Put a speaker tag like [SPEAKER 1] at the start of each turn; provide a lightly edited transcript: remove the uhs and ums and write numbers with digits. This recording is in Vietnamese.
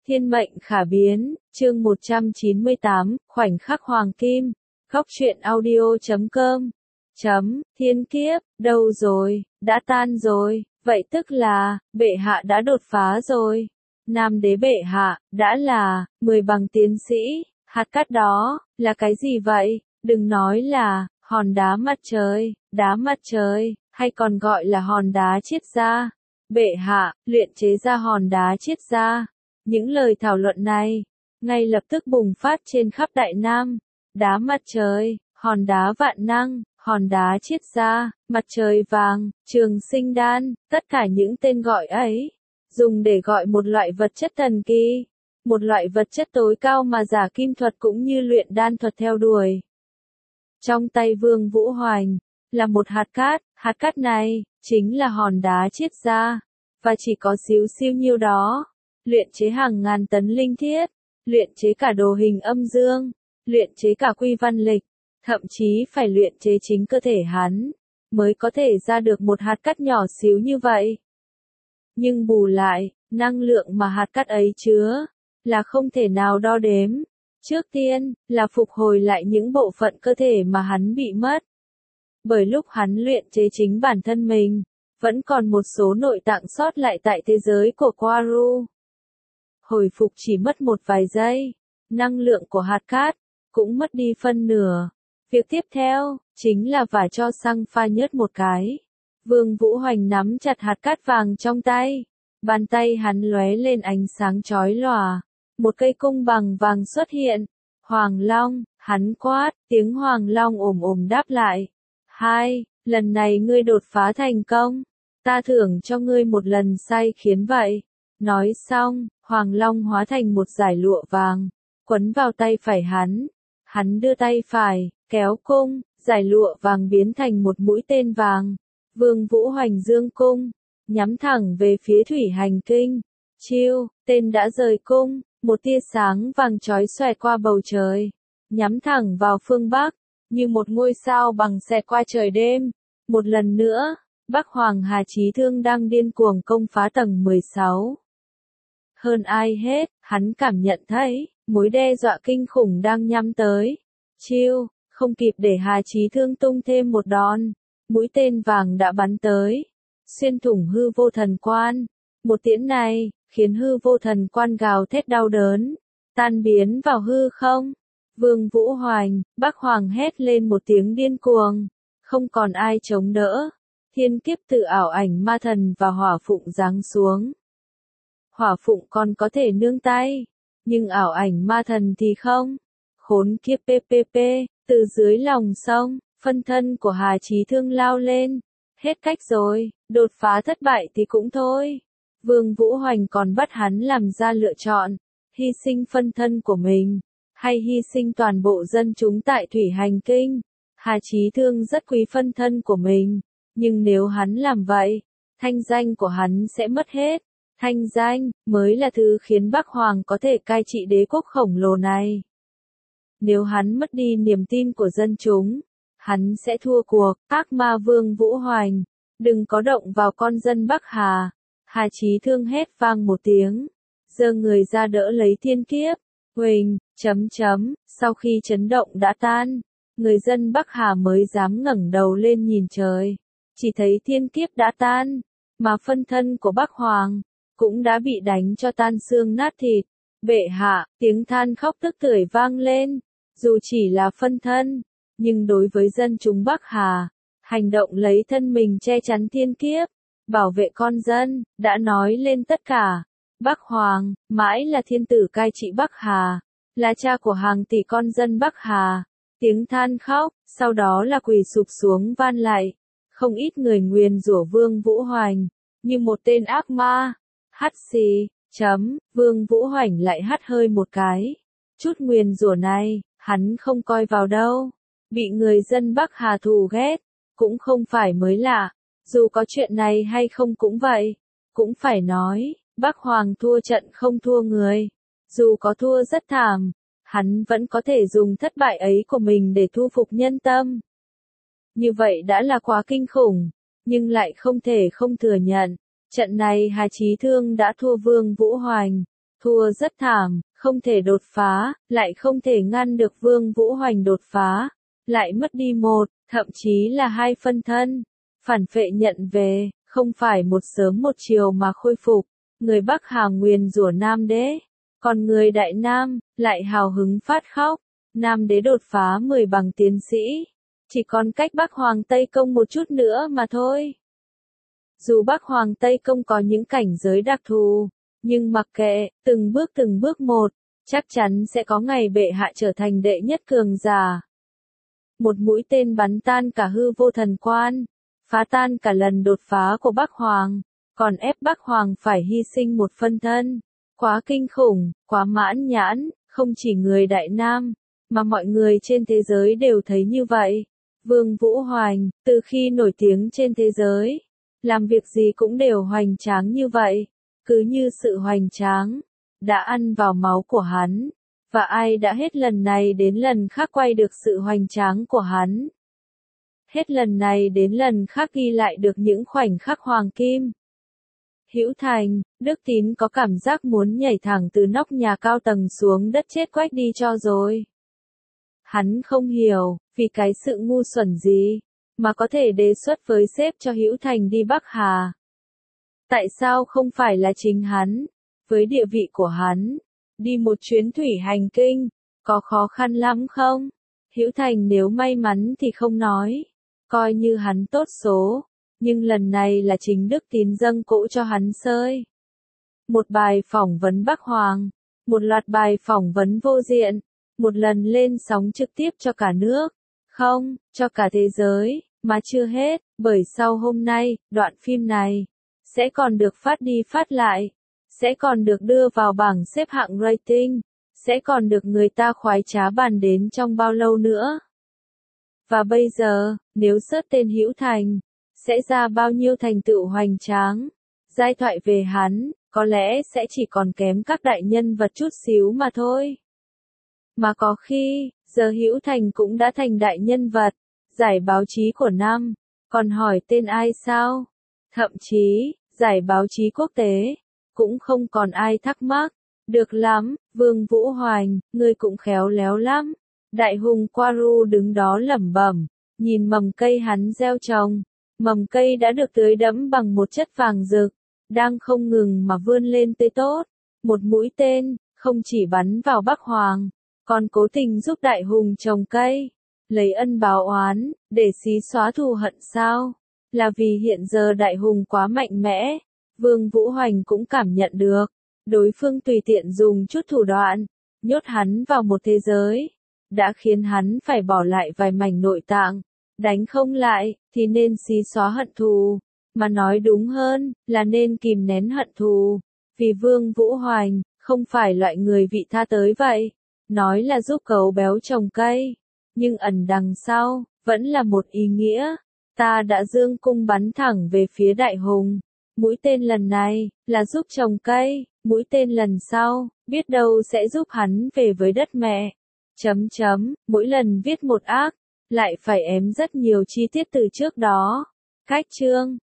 [SPEAKER 1] Thiên mệnh khả biến, chương 198, khoảnh khắc hoàng kim, góc truyện audio.com. Thiên kiếp, đâu rồi, đã tan rồi, vậy tức là, bệ hạ đã đột phá rồi. Nam đế bệ hạ, đã là, 10 bằng tiến sĩ, hạt cát đó, là cái gì vậy? Đừng nói là, hòn đá mặt trời, hay còn gọi là hòn đá triết gia. Bệ hạ, luyện chế ra hòn đá triết gia. Những lời thảo luận này, ngay lập tức bùng phát trên khắp Đại Nam. Đá mặt trời, hòn đá vạn năng, hòn đá triết gia, mặt trời vàng, trường sinh đan, tất cả những tên gọi ấy, dùng để gọi một loại vật chất thần kỳ, một loại vật chất tối cao mà giả kim thuật cũng như luyện đan thuật theo đuổi. Trong tay Vương Vũ Hoành, là một hạt cát này, chính là hòn đá triết gia, và chỉ có xíu xiu nhiêu đó. Luyện chế hàng ngàn tấn linh thiết, luyện chế cả đồ hình âm dương, luyện chế cả quy văn lịch, thậm chí phải luyện chế chính cơ thể hắn, mới có thể ra được một hạt cát nhỏ xíu như vậy. Nhưng bù lại, năng lượng mà hạt cát ấy chứa, là không thể nào đo đếm. Trước tiên, là phục hồi lại những bộ phận cơ thể mà hắn bị mất. Bởi lúc hắn luyện chế chính bản thân mình, vẫn còn một số nội tạng sót lại tại thế giới của Quaru. Hồi phục chỉ mất một vài giây, năng lượng của hạt cát cũng mất đi phân nửa. Việc tiếp theo, chính là vả cho xăng pha nhớt một cái. Vương Vũ Hoành nắm chặt hạt cát vàng trong tay, bàn tay hắn lóe lên ánh sáng chói lòa. Một cây cung bằng vàng xuất hiện. Hoàng Long, hắn quát, tiếng Hoàng Long ồm đáp lại. Lần này ngươi đột phá thành công, ta thưởng cho ngươi một lần sai khiến vậy. Nói xong, Hoàng Long hóa thành một dải lụa vàng, quấn vào tay phải hắn. Hắn đưa tay phải, kéo cung, dải lụa vàng biến thành một mũi tên vàng. Vương Vũ Hoành dương cung, nhắm thẳng về phía thủy hành kinh. Chiêu, tên đã rời cung, một tia sáng vàng chói xoẹt qua bầu trời, nhắm thẳng vào phương Bắc, như một ngôi sao bằng xẹt qua trời đêm. Một lần nữa, Bắc Hoàng Hà Chí Thương đang điên cuồng công phá tầng 16. Hơn ai hết, hắn cảm nhận thấy, mối đe dọa kinh khủng đang nhắm tới. Chiêu, không kịp để Hà Chí Thương tung thêm một đòn, mũi tên vàng đã bắn tới, xuyên thủng hư vô thần quan. Một tiễn này, khiến hư vô thần quan gào thét đau đớn, tan biến vào hư không. Vương Vũ Hoành, Bắc Hoàng hét lên một tiếng điên cuồng, không còn ai chống đỡ. Thiên kiếp từ ảo ảnh ma thần và hỏa phụng giáng xuống. Hỏa phụng còn có thể nương tay, nhưng ảo ảnh ma thần thì không. Khốn kiếp PPP, từ dưới lòng sông, phân thân của Hà Chí Thương lao lên. Hết cách rồi, đột phá thất bại thì cũng thôi. Vương Vũ Hoành còn bắt hắn làm ra lựa chọn, hy sinh phân thân của mình, hay hy sinh toàn bộ dân chúng tại thủy hành kinh. Hà Chí Thương rất quý phân thân của mình, nhưng nếu hắn làm vậy, thanh danh của hắn sẽ mất hết. Thanh danh, mới là thứ khiến Bắc Hoàng có thể cai trị đế quốc khổng lồ này. Nếu hắn mất đi niềm tin của dân chúng, hắn sẽ thua cuộc. Ác ma Vương Vũ Hoành, đừng có động vào con dân Bắc Hà. Hà Chí Thương hét vang một tiếng, giơ người ra đỡ lấy thiên kiếp. Huỳnh, sau khi chấn động đã tan, người dân Bắc Hà mới dám ngẩng đầu lên nhìn trời. Chỉ thấy thiên kiếp đã tan, mà phân thân của Bắc Hoàng cũng đã bị đánh cho tan xương nát thịt. Bệ hạ, tiếng than khóc tức tưởi vang lên. Dù chỉ là phân thân, nhưng đối với dân chúng Bắc Hà, hành động lấy thân mình che chắn thiên kiếp, bảo vệ con dân, đã nói lên tất cả. Bắc Hoàng, mãi là thiên tử cai trị Bắc Hà, là cha của hàng tỷ con dân Bắc Hà. Tiếng than khóc, sau đó là quỳ sụp xuống van lạy. Không ít người nguyền rủa Vương Vũ Hoành, như một tên ác ma. Hắt xì, Vương Vũ Hoành lại hắt hơi một cái. Chút nguyền rủa này, hắn không coi vào đâu. Bị người dân Bắc Hà thù ghét, cũng không phải mới lạ. Dù có chuyện này hay không cũng vậy. Cũng phải nói, Bắc Hoàng thua trận không thua người. Dù có thua rất thảm, hắn vẫn có thể dùng thất bại ấy của mình để thu phục nhân tâm. Như vậy đã là quá kinh khủng, nhưng lại không thể không thừa nhận. Trận này Hà Chí Thương đã thua Vương Vũ Hoành, thua rất thảm, không thể đột phá, lại không thể ngăn được Vương Vũ Hoành đột phá, lại mất đi một, thậm chí là 2 phân thân. Phản phệ nhận về, không phải một sớm một chiều mà khôi phục, người Bắc Hà nguyền rủa Nam Đế, còn người Đại Nam lại hào hứng phát khóc. Nam Đế đột phá 10 bằng tiến sĩ, chỉ còn cách Bắc Hoàng Tây Công một chút nữa mà thôi. Dù Bắc Hoàng Tây Công có những cảnh giới đặc thù, nhưng mặc kệ, từng bước một, chắc chắn sẽ có ngày bệ hạ trở thành đệ nhất cường giả. Một mũi tên bắn tan cả hư vô thần quan, phá tan cả lần đột phá của Bắc Hoàng, còn ép Bắc Hoàng phải hy sinh một phân thân. Quá kinh khủng, quá mãn nhãn, không chỉ người Đại Nam, mà mọi người trên thế giới đều thấy như vậy. Vương Vũ Hoành, từ khi nổi tiếng trên thế giới, làm việc gì cũng đều hoành tráng như vậy, cứ như sự hoành tráng đã ăn vào máu của hắn, và ai đã hết lần này đến lần khác quay được sự hoành tráng của hắn. Hết lần này đến lần khác ghi lại được những khoảnh khắc hoàng kim. Hữu Thành, Đức Tín có cảm giác muốn nhảy thẳng từ nóc nhà cao tầng xuống đất chết quách đi cho rồi. Hắn không hiểu, vì cái sự ngu xuẩn gì, mà có thể đề xuất với sếp cho Hữu Thành đi Bắc Hà. Tại sao không phải là chính hắn, với địa vị của hắn, đi một chuyến thủy hành kinh, có khó khăn lắm không? Hữu Thành nếu may mắn thì không nói, coi như hắn tốt số, nhưng lần này là chính Đức Tín dâng cỗ cho hắn sơi. Một bài phỏng vấn Bắc Hoàng, một loạt bài phỏng vấn vô diện, một lần lên sóng trực tiếp cho cả nước, không, cho cả thế giới, mà chưa hết, bởi sau hôm nay, đoạn phim này sẽ còn được phát đi phát lại, sẽ còn được đưa vào bảng xếp hạng rating, sẽ còn được người ta khoái trá bàn đến trong bao lâu nữa. Và bây giờ, nếu search tên Hữu Thành, sẽ ra bao nhiêu thành tựu hoành tráng. Giai thoại về hắn, có lẽ sẽ chỉ còn kém các đại nhân vật chút xíu mà thôi. Mà có khi, giờ Hữu Thành cũng đã thành đại nhân vật, giải báo chí của năm, còn hỏi tên ai sao? Thậm chí, giải báo chí quốc tế, cũng không còn ai thắc mắc. Được lắm, Vương Vũ Hoành, ngươi cũng khéo léo lắm. Đại hùng Quaru đứng đó lẩm bẩm, nhìn mầm cây hắn gieo trồng. Mầm cây đã được tưới đẫm bằng một chất vàng rực, đang không ngừng mà vươn lên tươi tốt. Một mũi tên, không chỉ bắn vào Bắc Hoàng, còn cố tình giúp đại hùng trồng cây, lấy ân báo oán, để xí xóa thù hận sao? Là vì hiện giờ đại hùng quá mạnh mẽ, Vương Vũ Hoành cũng cảm nhận được, đối phương tùy tiện dùng chút thủ đoạn, nhốt hắn vào một thế giới, đã khiến hắn phải bỏ lại vài mảnh nội tạng. Đánh không lại, thì nên xí xóa hận thù, mà nói đúng hơn, là nên kìm nén hận thù, vì Vương Vũ Hoành, không phải loại người vị tha tới vậy, nói là giúp gấu béo trồng cây, nhưng ẩn đằng sau, vẫn là một ý nghĩa, ta đã dương cung bắn thẳng về phía đại hùng, mũi tên lần này, là giúp trồng cây, mũi tên lần sau, biết đâu sẽ giúp hắn về với đất mẹ, mỗi lần viết một ác, lại phải ém rất nhiều chi tiết từ trước đó. Cách chương